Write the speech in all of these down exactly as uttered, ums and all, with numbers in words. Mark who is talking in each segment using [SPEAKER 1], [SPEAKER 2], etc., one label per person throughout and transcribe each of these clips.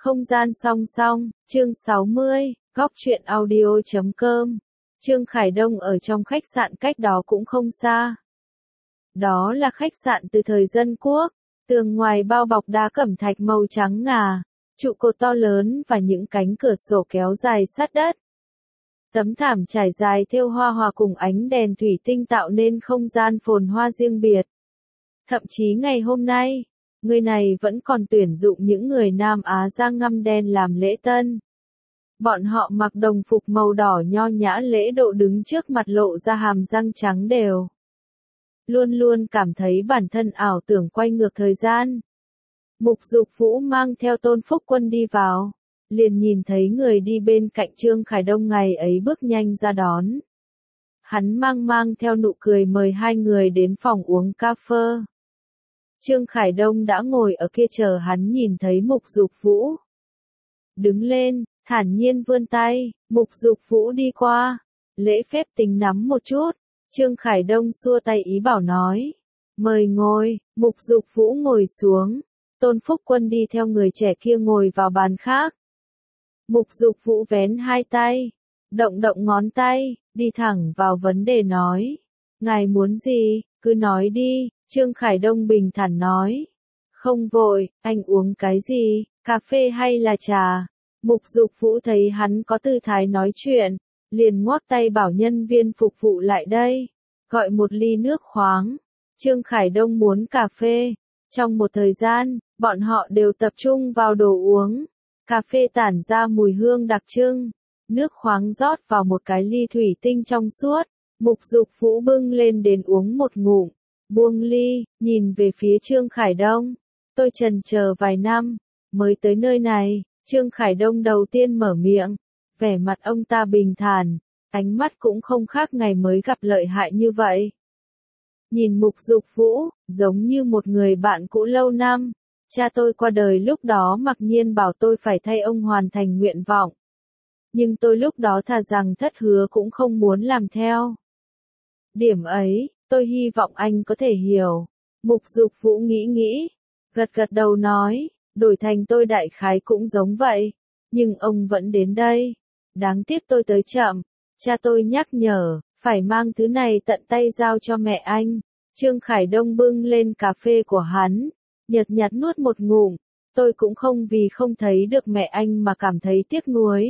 [SPEAKER 1] Không gian song song, chương sáu mươi, góc truyện audio chấm com. Trương Khải Đông ở trong khách sạn cách đó cũng không xa. Đó là khách sạn từ thời Dân Quốc, tường ngoài bao bọc đá cẩm thạch màu trắng ngà, trụ cột to lớn và những cánh cửa sổ kéo dài sát đất. Tấm thảm trải dài thêu hoa hòa cùng ánh đèn thủy tinh tạo nên không gian phồn hoa riêng biệt. Thậm chí ngày hôm nay, người này vẫn còn tuyển dụng những người Nam Á da ngăm đen làm lễ tân. Bọn họ mặc đồng phục màu đỏ nho nhã lễ độ đứng trước mặt lộ ra hàm răng trắng đều. Luôn luôn cảm thấy bản thân ảo tưởng quay ngược thời gian. Mục Dục Vũ mang theo Tôn Phúc Quân đi vào, liền nhìn thấy người đi bên cạnh Trương Khải Đông ngày ấy bước nhanh ra đón. Hắn mang mang theo nụ cười mời hai người đến phòng uống cà phê. Trương Khải Đông đã ngồi ở kia chờ hắn nhìn thấy Mục Dục Vũ. Đứng lên, thản nhiên vươn tay, Mục Dục Vũ đi qua, lễ phép tính nắm một chút. Trương Khải Đông xua tay ý bảo nói, mời ngồi. Mục Dục Vũ ngồi xuống, Tôn Phúc Quân đi theo người trẻ kia ngồi vào bàn khác. Mục Dục Vũ vén hai tay, động động ngón tay, đi thẳng vào vấn đề nói, ngài muốn gì, cứ nói đi. Trương Khải Đông bình thản nói, không vội, anh uống cái gì, cà phê hay là trà? Mục Dục Vũ thấy hắn có tư thái nói chuyện, liền ngoắc tay bảo nhân viên phục vụ lại đây, gọi một ly nước khoáng. Trương Khải Đông muốn cà phê. Trong một thời gian, bọn họ đều tập trung vào đồ uống. Cà phê tản ra mùi hương đặc trưng, nước khoáng rót vào một cái ly thủy tinh trong suốt. Mục Dục Vũ bưng lên đến uống một ngụm, buông ly, nhìn về phía Trương Khải Đông. Tôi chần chờ vài năm, mới tới nơi này. Trương Khải Đông đầu tiên mở miệng, vẻ mặt ông ta bình thản, ánh mắt cũng không khác ngày mới gặp lợi hại như vậy. Nhìn Mục Dục Vũ, giống như một người bạn cũ lâu năm. Cha tôi qua đời lúc đó mặc nhiên bảo tôi phải thay ông hoàn thành nguyện vọng. Nhưng tôi lúc đó thà rằng thất hứa cũng không muốn làm theo. Điểm ấy, tôi hy vọng anh có thể hiểu. Mục Dục Vũ nghĩ nghĩ, gật gật đầu nói, đổi thành tôi đại khái cũng giống vậy. Nhưng ông vẫn đến đây. Đáng tiếc tôi tới chậm. Cha tôi nhắc nhở, phải mang thứ này tận tay giao cho mẹ anh. Trương Khải Đông bưng lên cà phê của hắn, nhợt nhạt nuốt một ngụm. Tôi cũng không vì không thấy được mẹ anh mà cảm thấy tiếc nuối.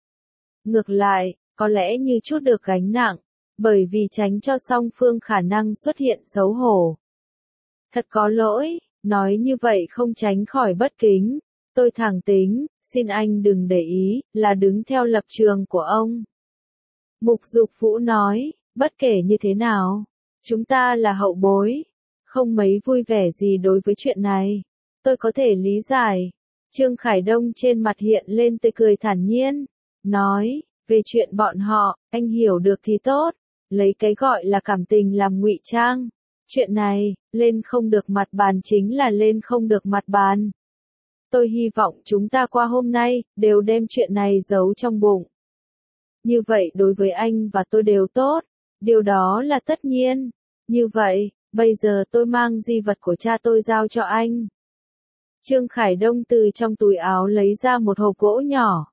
[SPEAKER 1] Ngược lại, có lẽ như chút được gánh nặng, bởi vì tránh cho song phương khả năng xuất hiện xấu hổ. Thật có lỗi, nói như vậy không tránh khỏi bất kính. Tôi thẳng tính, xin anh đừng để ý, là đứng theo lập trường của ông. Mục Dục Vũ nói, bất kể như thế nào, chúng ta là hậu bối, không mấy vui vẻ gì đối với chuyện này. Tôi có thể lý giải. Trương Khải Đông trên mặt hiện lên tươi cười thản nhiên, nói, về chuyện bọn họ, anh hiểu được thì tốt, lấy cái gọi là cảm tình làm ngụy trang. Chuyện này, lên không được mặt bàn chính là lên không được mặt bàn. Tôi hy vọng chúng ta qua hôm nay, đều đem chuyện này giấu trong bụng. Như vậy đối với anh và tôi đều tốt, điều đó là tất nhiên. Như vậy, bây giờ tôi mang di vật của cha tôi giao cho anh. Trương Khải Đông từ trong túi áo lấy ra một hộp gỗ nhỏ.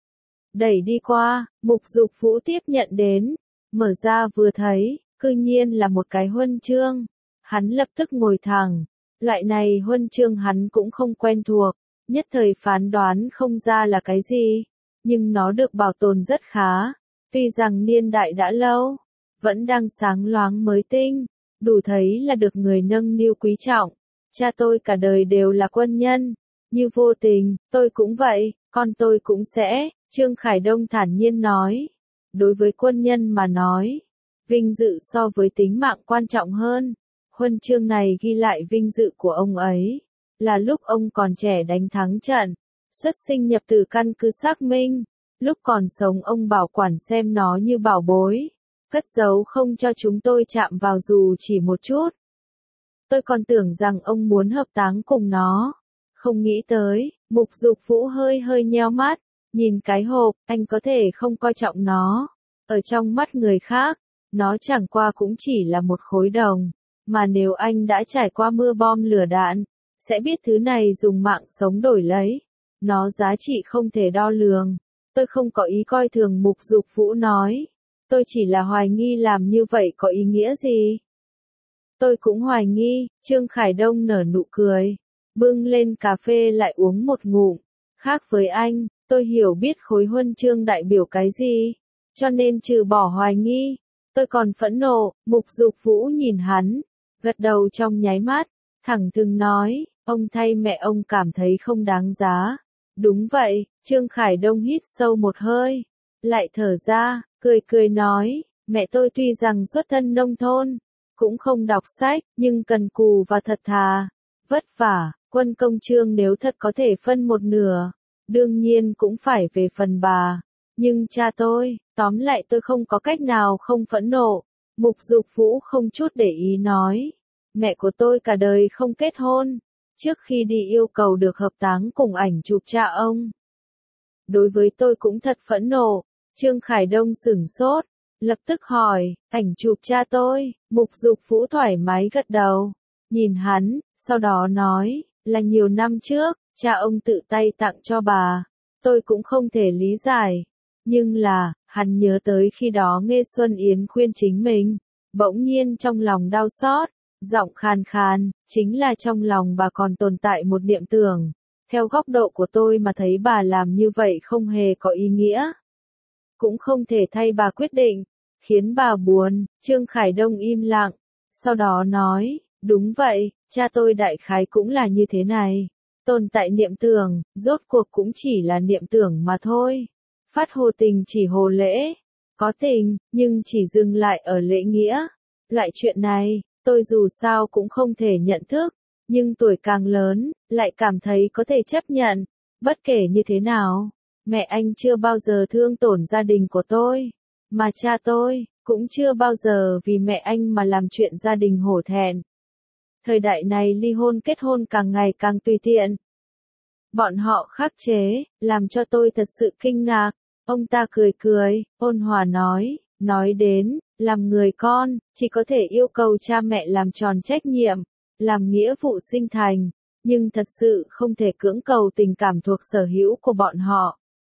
[SPEAKER 1] Đẩy đi qua, Mục Dục Vũ tiếp nhận đến, mở ra vừa thấy, cư nhiên là một cái huân chương. Hắn lập tức ngồi thẳng, loại này huân chương hắn cũng không quen thuộc, nhất thời phán đoán không ra là cái gì, nhưng nó được bảo tồn rất khá, tuy rằng niên đại đã lâu, vẫn đang sáng loáng mới tinh, đủ thấy là được người nâng niu quý trọng. Cha tôi cả đời đều là quân nhân, như vô tình, tôi cũng vậy, con tôi cũng sẽ. Trương Khải Đông thản nhiên nói, đối với quân nhân mà nói, vinh dự so với tính mạng quan trọng hơn. Huân chương này ghi lại vinh dự của ông ấy, là lúc ông còn trẻ đánh thắng trận, xuất sinh nhập từ căn cứ Xác Minh, lúc còn sống ông bảo quản xem nó như bảo bối, cất giấu không cho chúng tôi chạm vào dù chỉ một chút. Tôi còn tưởng rằng ông muốn hợp táng cùng nó, không nghĩ tới. Mục Dục Vũ hơi hơi nheo mắt, nhìn cái hộp, anh có thể không coi trọng nó. Ở trong mắt người khác, nó chẳng qua cũng chỉ là một khối đồng, mà nếu anh đã trải qua mưa bom lửa đạn, sẽ biết thứ này dùng mạng sống đổi lấy. nó giá trị không thể đo lường. Tôi không có ý coi thường, Mục Dục Vũ nói. Tôi chỉ là hoài nghi làm như vậy có ý nghĩa gì? Tôi cũng hoài nghi, Trương Khải Đông nở nụ cười. Bưng lên cà phê lại uống một ngụm. Khác với anh, tôi hiểu biết khối huân chương đại biểu cái gì. Cho nên trừ bỏ hoài nghi, tôi còn phẫn nộ. Mục Dục Vũ nhìn hắn, gật đầu trong nháy mắt, thẳng thừng nói, ông thay mẹ ông cảm thấy không đáng giá. Đúng vậy, Trương Khải Đông hít sâu một hơi, lại thở ra, cười cười nói, mẹ tôi tuy rằng xuất thân nông thôn, cũng không đọc sách, nhưng cần cù và thật thà, vất vả, quân công trương nếu thật có thể phân một nửa, đương nhiên cũng phải về phần bà. Nhưng cha tôi, tóm lại tôi không có cách nào không phẫn nộ. Mục Dục Vũ không chút để ý nói, mẹ của tôi cả đời không kết hôn, trước khi đi yêu cầu được hợp táng cùng ảnh chụp cha ông. Đối với tôi cũng thật phẫn nộ. Trương Khải Đông sửng sốt, lập tức hỏi, ảnh chụp cha tôi. Mục Dục Vũ thoải mái gật đầu, nhìn hắn, sau đó nói, là nhiều năm trước, cha ông tự tay tặng cho bà. Tôi cũng không thể lý giải, nhưng là, hắn nhớ tới khi đó nghe Xuân Yến khuyên chính mình, bỗng nhiên trong lòng đau xót, giọng khàn khàn, chính là trong lòng bà còn tồn tại một niệm tưởng. Theo góc độ của tôi mà thấy bà làm như vậy không hề có ý nghĩa, cũng không thể thay bà quyết định, khiến bà buồn. Trương Khải Đông im lặng, sau đó nói, đúng vậy, cha tôi đại khái cũng là như thế này. Tồn tại niệm tưởng, rốt cuộc cũng chỉ là niệm tưởng mà thôi. Phát hồ tình chỉ hồ lễ, có tình, nhưng chỉ dừng lại ở lễ nghĩa. Loại chuyện này, tôi dù sao cũng không thể nhận thức, nhưng tuổi càng lớn, lại cảm thấy có thể chấp nhận. Bất kể như thế nào, mẹ anh chưa bao giờ thương tổn gia đình của tôi, mà cha tôi cũng chưa bao giờ vì mẹ anh mà làm chuyện gia đình hổ thẹn. Thời đại này ly hôn kết hôn càng ngày càng tùy tiện. Bọn họ khắc chế, làm cho tôi thật sự kinh ngạc. Ông ta cười cười, ôn hòa nói, nói đến, làm người con, chỉ có thể yêu cầu cha mẹ làm tròn trách nhiệm, làm nghĩa vụ sinh thành, nhưng thật sự không thể cưỡng cầu tình cảm thuộc sở hữu của bọn họ.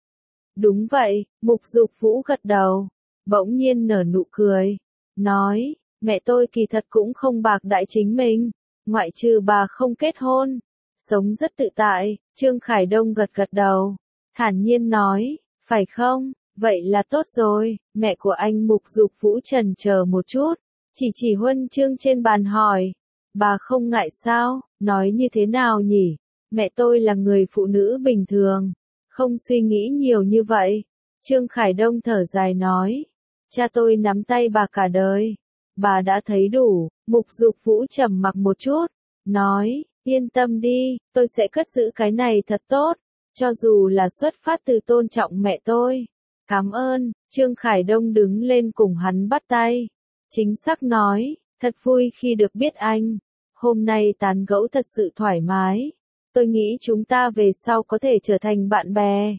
[SPEAKER 1] Đúng vậy, Mục Dục Vũ gật đầu, bỗng nhiên nở nụ cười, nói, mẹ tôi kỳ thật cũng không bạc đãi chính mình, ngoại trừ bà không kết hôn, sống rất tự tại. Trương Khải Đông gật gật đầu, thản nhiên nói, phải không, vậy là tốt rồi. Mẹ của anh Mục Dục Vũ chần chờ một chút, chỉ chỉ huân chương trên bàn hỏi, bà không ngại sao? Nói như thế nào nhỉ? Mẹ tôi là người phụ nữ bình thường, không suy nghĩ nhiều như vậy. Trương Khải Đông thở dài nói, cha tôi nắm tay bà cả đời, bà đã thấy đủ. Mục Dục Vũ trầm mặc một chút, nói, yên tâm đi, tôi sẽ cất giữ cái này thật tốt, cho dù là xuất phát từ tôn trọng mẹ tôi. Cảm ơn. Trương Khải Đông đứng lên cùng hắn bắt tay, chính xác nói, thật vui khi được biết anh. Hôm nay tán gẫu thật sự thoải mái. Tôi nghĩ chúng ta về sau có thể trở thành bạn bè.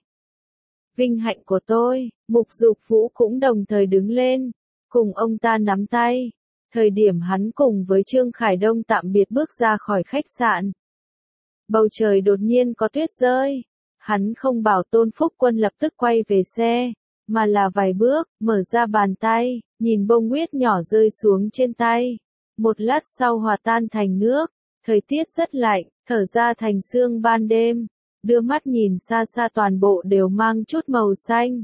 [SPEAKER 1] Vinh hạnh của tôi. Mục Dục Vũ cũng đồng thời đứng lên, cùng ông ta nắm tay. Thời điểm hắn cùng với Trương Khải Đông tạm biệt bước ra khỏi khách sạn, bầu trời đột nhiên có tuyết rơi. Hắn không bảo Tôn Phúc Quân lập tức quay về xe, mà là vài bước, mở ra bàn tay, nhìn bông huyết nhỏ rơi xuống trên tay. Một lát sau hòa tan thành nước, thời tiết rất lạnh, thở ra thành sương ban đêm, đưa mắt nhìn xa xa toàn bộ đều mang chút màu xanh.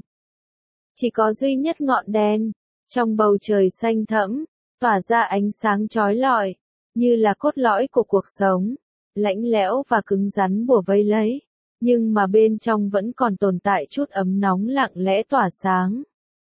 [SPEAKER 1] Chỉ có duy nhất ngọn đèn, trong bầu trời xanh thẫm, tỏa ra ánh sáng chói lọi, như là cốt lõi của cuộc sống, lạnh lẽo và cứng rắn bủa vây lấy, nhưng mà bên trong vẫn còn tồn tại chút ấm nóng lặng lẽ tỏa sáng.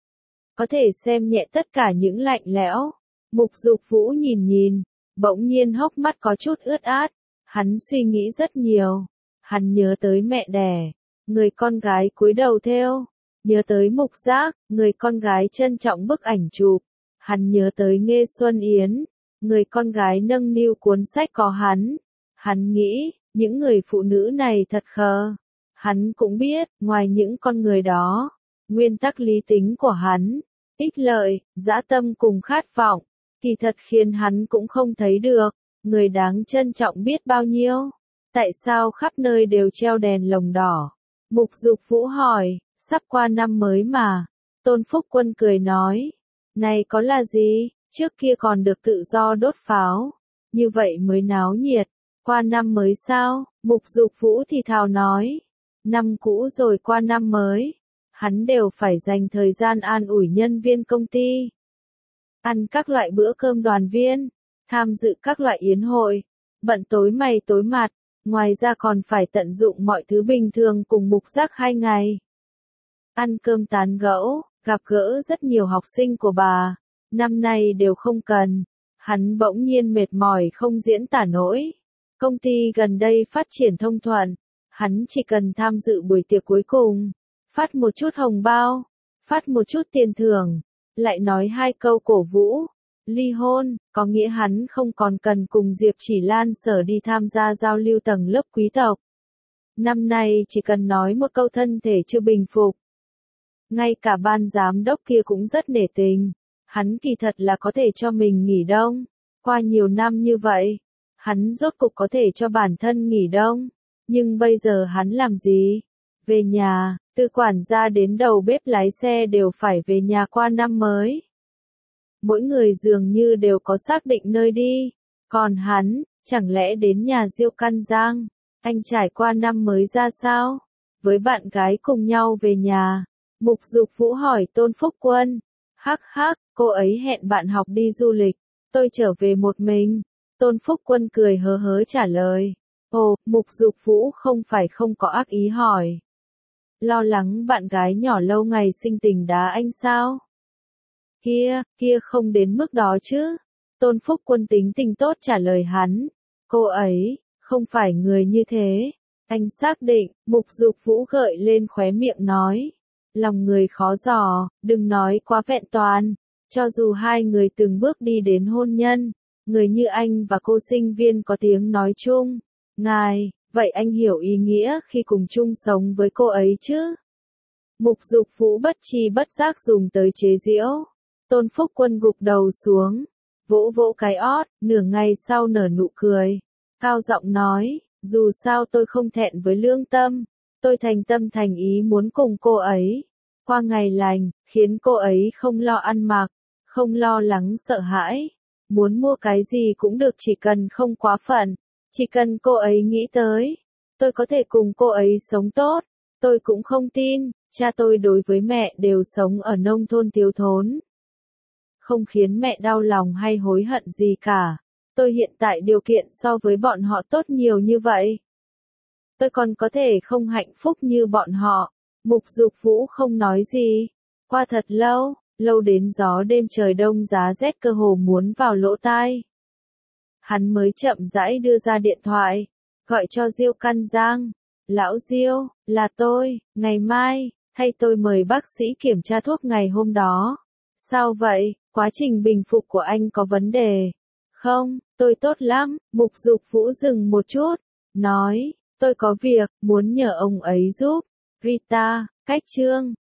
[SPEAKER 1] Có thể xem nhẹ tất cả những lạnh lẽo. Mục Dục Vũ nhìn nhìn, bỗng nhiên hốc mắt có chút ướt át, hắn suy nghĩ rất nhiều. Hắn nhớ tới mẹ đẻ, người con gái cúi đầu theo, nhớ tới Mục Giác, người con gái trân trọng bức ảnh chụp. Hắn nhớ tới Nghê Xuân Yến, người con gái nâng niu cuốn sách có hắn. Hắn nghĩ, những người phụ nữ này thật khờ. Hắn cũng biết, ngoài những con người đó, nguyên tắc lý tính của hắn, ích lợi, dã tâm cùng khát vọng, kỳ thật khiến hắn cũng không thấy được, người đáng trân trọng biết bao nhiêu. Tại sao khắp nơi đều treo đèn lồng đỏ? Mục Dục Vũ hỏi, sắp qua năm mới mà. Tôn Phúc Quân cười nói, này có là gì, trước kia còn được tự do đốt pháo, như vậy mới náo nhiệt, qua năm mới sao? Mục Dục Vũ thì thào nói, năm cũ rồi qua năm mới, hắn đều phải dành thời gian an ủi nhân viên công ty, ăn các loại bữa cơm đoàn viên, tham dự các loại yến hội, bận tối mày tối mặt, ngoài ra còn phải tận dụng mọi thứ bình thường cùng Mục Giác hai ngày. Ăn cơm tán gẫu, gặp gỡ rất nhiều học sinh của bà, năm nay đều không cần. Hắn bỗng nhiên mệt mỏi không diễn tả nổi. Công ty gần đây phát triển thông thuận, hắn chỉ cần tham dự buổi tiệc cuối cùng, phát một chút hồng bao, phát một chút tiền thưởng, lại nói hai câu cổ vũ, ly hôn, có nghĩa hắn không còn cần cùng Diệp Chỉ Lan Sở đi tham gia giao lưu tầng lớp quý tộc. Năm nay chỉ cần nói một câu thân thể chưa bình phục. Ngay cả ban giám đốc kia cũng rất nể tình, hắn kỳ thật là có thể cho mình nghỉ đông. Qua nhiều năm như vậy, hắn rốt cục có thể cho bản thân nghỉ đông. Nhưng bây giờ hắn làm gì? Về nhà, từ quản gia đến đầu bếp lái xe đều phải về nhà qua năm mới. Mỗi người dường như đều có xác định nơi đi. Còn hắn, chẳng lẽ đến nhà Diêu Căn Giang, anh trải qua năm mới ra sao? Với bạn gái cùng nhau về nhà. Mục Dục Vũ hỏi Tôn Phúc Quân. Hắc hắc, cô ấy hẹn bạn học đi du lịch, tôi trở về một mình. Tôn Phúc Quân cười hớ hớ trả lời. Ồ, Mục Dục Vũ không phải không có ác ý hỏi. Lo lắng bạn gái nhỏ lâu ngày sinh tình đá anh sao? Kia, kia không đến mức đó chứ. Tôn Phúc Quân tính tình tốt trả lời hắn. Cô ấy, không phải người như thế. Anh xác định, Mục Dục Vũ gợi lên khóe miệng nói. Lòng người khó dò, đừng nói quá vẹn toàn. Cho dù hai người từng bước đi đến hôn nhân, người như anh và cô sinh viên có tiếng nói chung. Ngài, vậy anh hiểu ý nghĩa khi cùng chung sống với cô ấy chứ? Mục Dục Vũ bất tri bất giác dùng tới chế giễu. Tôn Phúc Quân gục đầu xuống, vỗ vỗ cái ót, nửa ngày sau nở nụ cười. Cao giọng nói, dù sao tôi không thẹn với lương tâm. Tôi thành tâm thành ý muốn cùng cô ấy qua ngày lành, khiến cô ấy không lo ăn mặc, không lo lắng sợ hãi. Muốn mua cái gì cũng được chỉ cần không quá phận, chỉ cần cô ấy nghĩ tới. Tôi có thể cùng cô ấy sống tốt. Tôi cũng không tin, cha tôi đối với mẹ đều sống ở nông thôn thiếu thốn. Không khiến mẹ đau lòng hay hối hận gì cả. Tôi hiện tại điều kiện so với bọn họ tốt nhiều như vậy. Tôi còn có thể không hạnh phúc như bọn họ. Mục Dục Vũ không nói gì. Qua thật lâu, lâu đến gió đêm trời đông giá rét cơ hồ muốn vào lỗ tai. Hắn mới chậm rãi đưa ra điện thoại, gọi cho Diêu Căn Giang. Lão Diêu, là tôi, ngày mai, thay tôi mời bác sĩ kiểm tra thuốc ngày hôm đó. Sao vậy, quá trình bình phục của anh có vấn đề? Không, tôi tốt lắm. Mục Dục Vũ dừng một chút, nói, tôi có việc, muốn nhờ ông ấy giúp. Rita, cách chương.